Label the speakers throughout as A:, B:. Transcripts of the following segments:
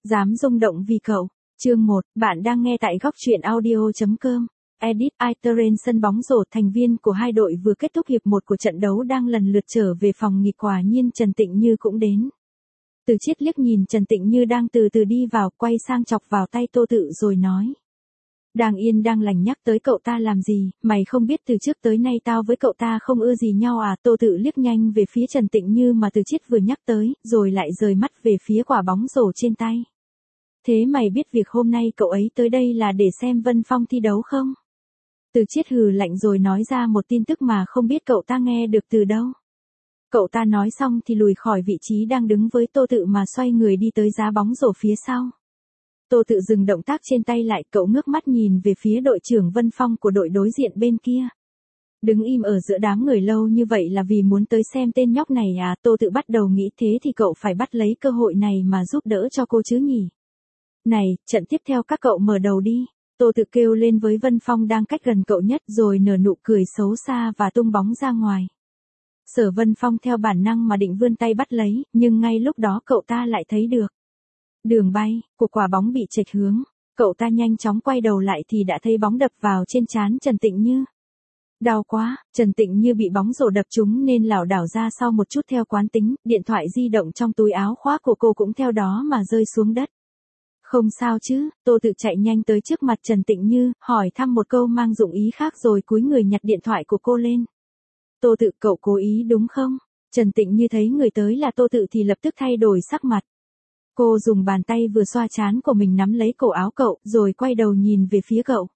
A: Dám rung động vì cậu. Chương 1, bạn đang nghe tại góc truyện audio.com. Edit Iterren sân bóng rổ, thành viên của hai đội vừa kết thúc hiệp 1 của trận đấu đang lần lượt trở về phòng nghỉ, quả nhiên Trần Tịnh Như cũng đến. Từ Chiết liếc nhìn Trần Tịnh Như đang từ từ đi vào, quay sang chọc vào tay Tô Tự rồi nói. Đang yên đang lành nhắc tới cậu ta làm gì, mày không biết từ trước tới nay tao với cậu ta không ưa gì nhau à? Tô Tự liếc nhanh về phía Trần Tịnh Như mà Từ Chiết vừa nhắc tới, rồi lại rời mắt về phía quả bóng rổ trên tay. Thế mày biết việc hôm nay cậu ấy tới đây là để xem Vân Phong thi đấu không? Từ Chiết hừ lạnh rồi nói ra một tin tức mà không biết cậu ta nghe được từ đâu. Cậu ta nói xong thì lùi khỏi vị trí đang đứng với Tô Tự mà xoay người đi tới giá bóng rổ phía sau. Tô Tự dừng động tác trên tay lại, cậu ngước mắt nhìn về phía đội trưởng Vân Phong của đội đối diện bên kia. Đứng im ở giữa đám người lâu như vậy là vì muốn tới xem tên nhóc này à? Tô Tự bắt đầu nghĩ thế thì cậu phải bắt lấy cơ hội này mà giúp đỡ cho cô chứ nhỉ. Này, trận tiếp theo các cậu mở đầu đi. Tô Tự kêu lên với Vân Phong đang cách gần cậu nhất, rồi nở nụ cười xấu xa và tung bóng ra ngoài. Sở Vân Phong theo bản năng mà định vươn tay bắt lấy, nhưng ngay lúc đó cậu ta lại thấy được đường bay của quả bóng bị chệch hướng. Cậu ta nhanh chóng quay đầu lại thì đã thấy bóng đập vào trên trán Trần Tịnh Như. Đau quá, Trần Tịnh Như bị bóng rổ đập trúng nên lảo đảo ra sau một chút theo quán tính, điện thoại di động trong túi áo khoác của cô cũng theo đó mà rơi xuống đất. Không sao chứ? Tô Tự chạy nhanh tới trước mặt Trần Tịnh Như, hỏi thăm một câu mang dụng ý khác rồi cúi người nhặt điện thoại của cô lên. Tô Tự, cậu cố ý đúng không? Trần Tịnh Như thấy người tới là Tô Tự thì lập tức thay đổi sắc mặt. Cô dùng bàn tay vừa xoa trán của mình nắm lấy cổ áo cậu, rồi quay đầu nhìn về phía cậu.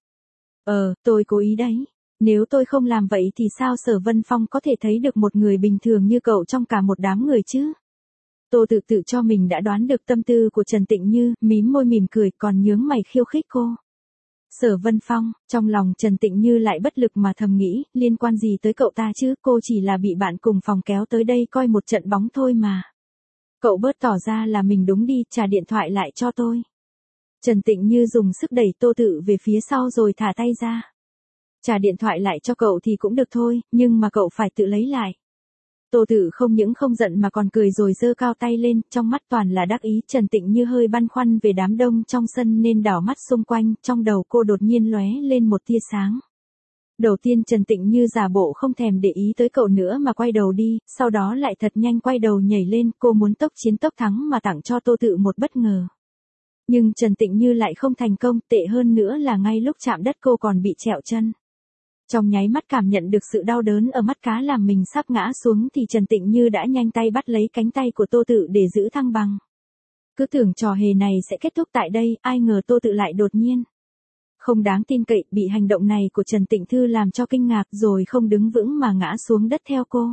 A: Tôi cố ý đấy. Nếu tôi không làm vậy thì sao Sở Vân Phong có thể thấy được một người bình thường như cậu trong cả một đám người chứ? Tô Tự tự cho mình đã đoán được tâm tư của Trần Tịnh Như, mím môi mỉm cười còn nhướng mày khiêu khích cô. Sở Vân Phong, trong lòng Trần Tịnh Như lại bất lực mà thầm nghĩ, liên quan gì tới cậu ta chứ, cô chỉ là bị bạn cùng phòng kéo tới đây coi một trận bóng thôi mà. Cậu bớt tỏ ra là mình đúng đi, trả điện thoại lại cho tôi. Trần Tịnh Như dùng sức đẩy Tô Tự về phía sau rồi thả tay ra. Trả điện thoại lại cho cậu thì cũng được thôi, nhưng mà cậu phải tự lấy lại. Tô Tự không những không giận mà còn cười rồi giơ cao tay lên, trong mắt toàn là đắc ý. Trần Tịnh Như hơi băn khoăn về đám đông trong sân nên đảo mắt xung quanh, trong đầu cô đột nhiên lóe lên một tia sáng. Đầu tiên Trần Tịnh Như giả bộ không thèm để ý tới cậu nữa mà quay đầu đi, sau đó lại thật nhanh quay đầu nhảy lên, cô muốn tốc chiến tốc thắng mà tặng cho Tô Tự một bất ngờ. Nhưng Trần Tịnh Như lại không thành công, tệ hơn nữa là ngay lúc chạm đất cô còn bị trẹo chân. Trong nháy mắt cảm nhận được sự đau đớn ở mắt cá làm mình sắp ngã xuống thì Trần Tịnh Như đã nhanh tay bắt lấy cánh tay của Tô Tự để giữ thăng bằng. Cứ tưởng trò hề này sẽ kết thúc tại đây, ai ngờ Tô Tự lại đột nhiên không đáng tin cậy, bị hành động này của Trần Tịnh Thư làm cho kinh ngạc rồi không đứng vững mà ngã xuống đất theo cô.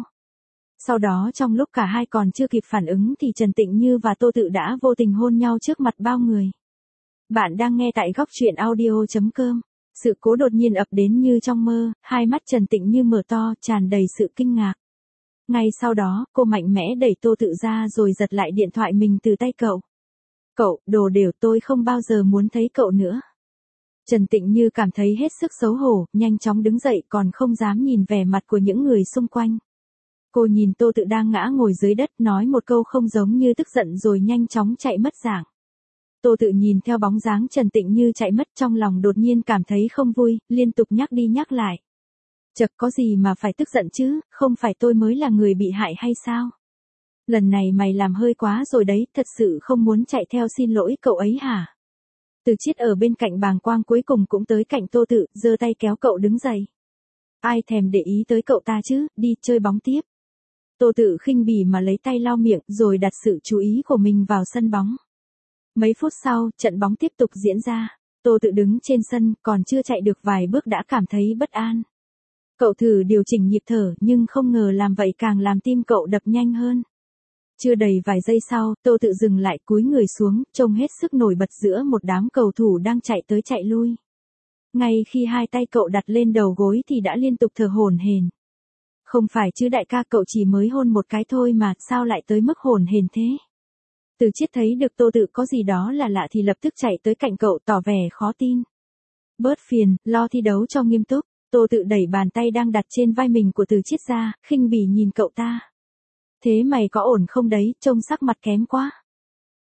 A: Sau đó trong lúc cả hai còn chưa kịp phản ứng thì Trần Tịnh Như và Tô Tự đã vô tình hôn nhau trước mặt bao người. Bạn đang nghe tại góc truyện audio.com. Sự cố đột nhiên ập đến như trong mơ, hai mắt Trần Tịnh Như mở to, tràn đầy sự kinh ngạc. Ngay sau đó, cô mạnh mẽ đẩy Tô Tự ra rồi giật lại điện thoại mình từ tay cậu. Cậu, đồ đều, tôi không bao giờ muốn thấy cậu nữa. Trần Tịnh Như cảm thấy hết sức xấu hổ, nhanh chóng đứng dậy còn không dám nhìn vẻ mặt của những người xung quanh. Cô nhìn Tô Tự đang ngã ngồi dưới đất nói một câu không giống như tức giận rồi nhanh chóng chạy mất dạng. Tô Tự nhìn theo bóng dáng Trần Tịnh Như chạy mất trong lòng đột nhiên cảm thấy không vui, liên tục nhắc đi nhắc lại. Chật, có gì mà phải tức giận chứ, không phải tôi mới là người bị hại hay sao? Lần này mày làm hơi quá rồi đấy, thật sự không muốn chạy theo xin lỗi cậu ấy hả? Từ Chiết ở bên cạnh bàng quang cuối cùng cũng tới cạnh Tô Tự, giơ tay kéo cậu đứng dậy. Ai thèm để ý tới cậu ta chứ, đi chơi bóng tiếp. Tô Tự khinh bỉ mà lấy tay lau miệng rồi đặt sự chú ý của mình vào sân bóng. Mấy phút sau, trận bóng tiếp tục diễn ra. Tô Tự đứng trên sân, còn chưa chạy được vài bước đã cảm thấy bất an. Cậu thử điều chỉnh nhịp thở nhưng không ngờ làm vậy càng làm tim cậu đập nhanh hơn. Chưa đầy vài giây sau, Tô Tự dừng lại cúi người xuống, trông hết sức nổi bật giữa một đám cầu thủ đang chạy tới chạy lui. Ngay khi hai tay cậu đặt lên đầu gối thì đã liên tục thở hổn hển. Không phải chứ đại ca, cậu chỉ mới hôn một cái thôi mà, sao lại tới mức hổn hển thế? Từ Chiết thấy được Tô Tự có gì đó là lạ thì lập tức chạy tới cạnh cậu tỏ vẻ khó tin. Bớt phiền, lo thi đấu cho nghiêm túc. Tô Tự đẩy bàn tay đang đặt trên vai mình của Từ Chiết ra, khinh bỉ nhìn cậu ta. Thế mày có ổn không đấy, trông sắc mặt kém quá.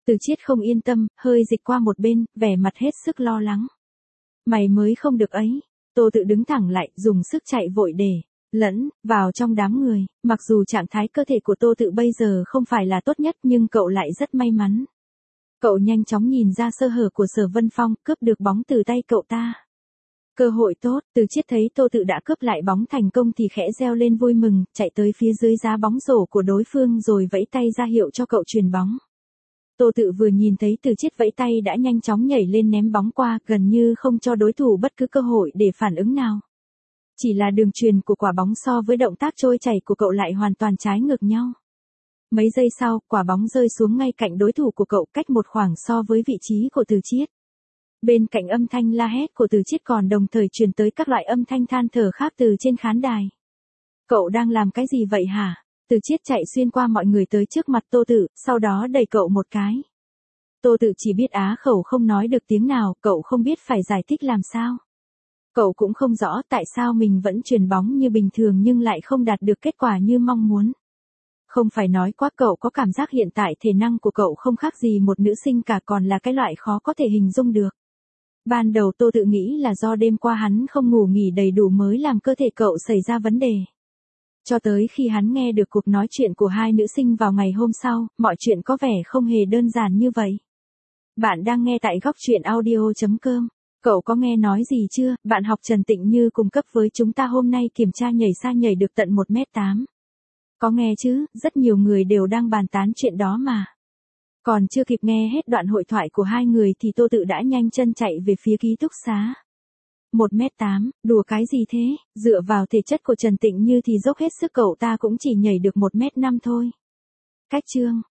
A: Từ Chiết không yên tâm, hơi dịch qua một bên, vẻ mặt hết sức lo lắng. Mày mới không được ấy. Tô Tự đứng thẳng lại, dùng sức chạy vội để lẫn vào trong đám người, mặc dù trạng thái cơ thể của Tô Tự bây giờ không phải là tốt nhất nhưng cậu lại rất may mắn. Cậu nhanh chóng nhìn ra sơ hở của Sở Vân Phong, cướp được bóng từ tay cậu ta. Cơ hội tốt, Từ Chiết thấy Tô Tự đã cướp lại bóng thành công thì khẽ reo lên vui mừng, chạy tới phía dưới giá bóng rổ của đối phương rồi vẫy tay ra hiệu cho cậu chuyền bóng. Tô Tự vừa nhìn thấy Từ Chiết vẫy tay đã nhanh chóng nhảy lên ném bóng qua, gần như không cho đối thủ bất cứ cơ hội để phản ứng nào. Chỉ là đường chuyền của quả bóng so với động tác trôi chảy của cậu lại hoàn toàn trái ngược nhau. Mấy giây sau, quả bóng rơi xuống ngay cạnh đối thủ của cậu, cách một khoảng so với vị trí của Từ Chiết. Bên cạnh âm thanh la hét của Từ Chiết còn đồng thời truyền tới các loại âm thanh than thở khác từ trên khán đài. Cậu đang làm cái gì vậy hả? Từ Chiết chạy xuyên qua mọi người tới trước mặt Tô Tự, sau đó đẩy cậu một cái. Tô Tự chỉ biết á khẩu không nói được tiếng nào, cậu không biết phải giải thích làm sao. Cậu cũng không rõ tại sao mình vẫn chuyền bóng như bình thường nhưng lại không đạt được kết quả như mong muốn. Không phải nói quá, cậu có cảm giác hiện tại thể năng của cậu không khác gì một nữ sinh cả, còn là cái loại khó có thể hình dung được. Ban đầu Tô Tự nghĩ là do đêm qua hắn không ngủ nghỉ đầy đủ mới làm cơ thể cậu xảy ra vấn đề. Cho tới khi hắn nghe được cuộc nói chuyện của hai nữ sinh vào ngày hôm sau, mọi chuyện có vẻ không hề đơn giản như vậy. Bạn đang nghe tại góc truyện audio.com. Cậu có nghe nói gì chưa? Bạn học Trần Tịnh Như cùng cấp với chúng ta hôm nay kiểm tra nhảy xa nhảy được tận 1m8. Có nghe chứ, rất nhiều người đều đang bàn tán chuyện đó mà. Còn chưa kịp nghe hết đoạn hội thoại của hai người thì Tô Tự đã nhanh chân chạy về phía ký túc xá. 1m8, đùa cái gì thế, dựa vào thể chất của Trần Tịnh Như thì dốc hết sức cậu ta cũng chỉ nhảy được 1m5 thôi. Cách chương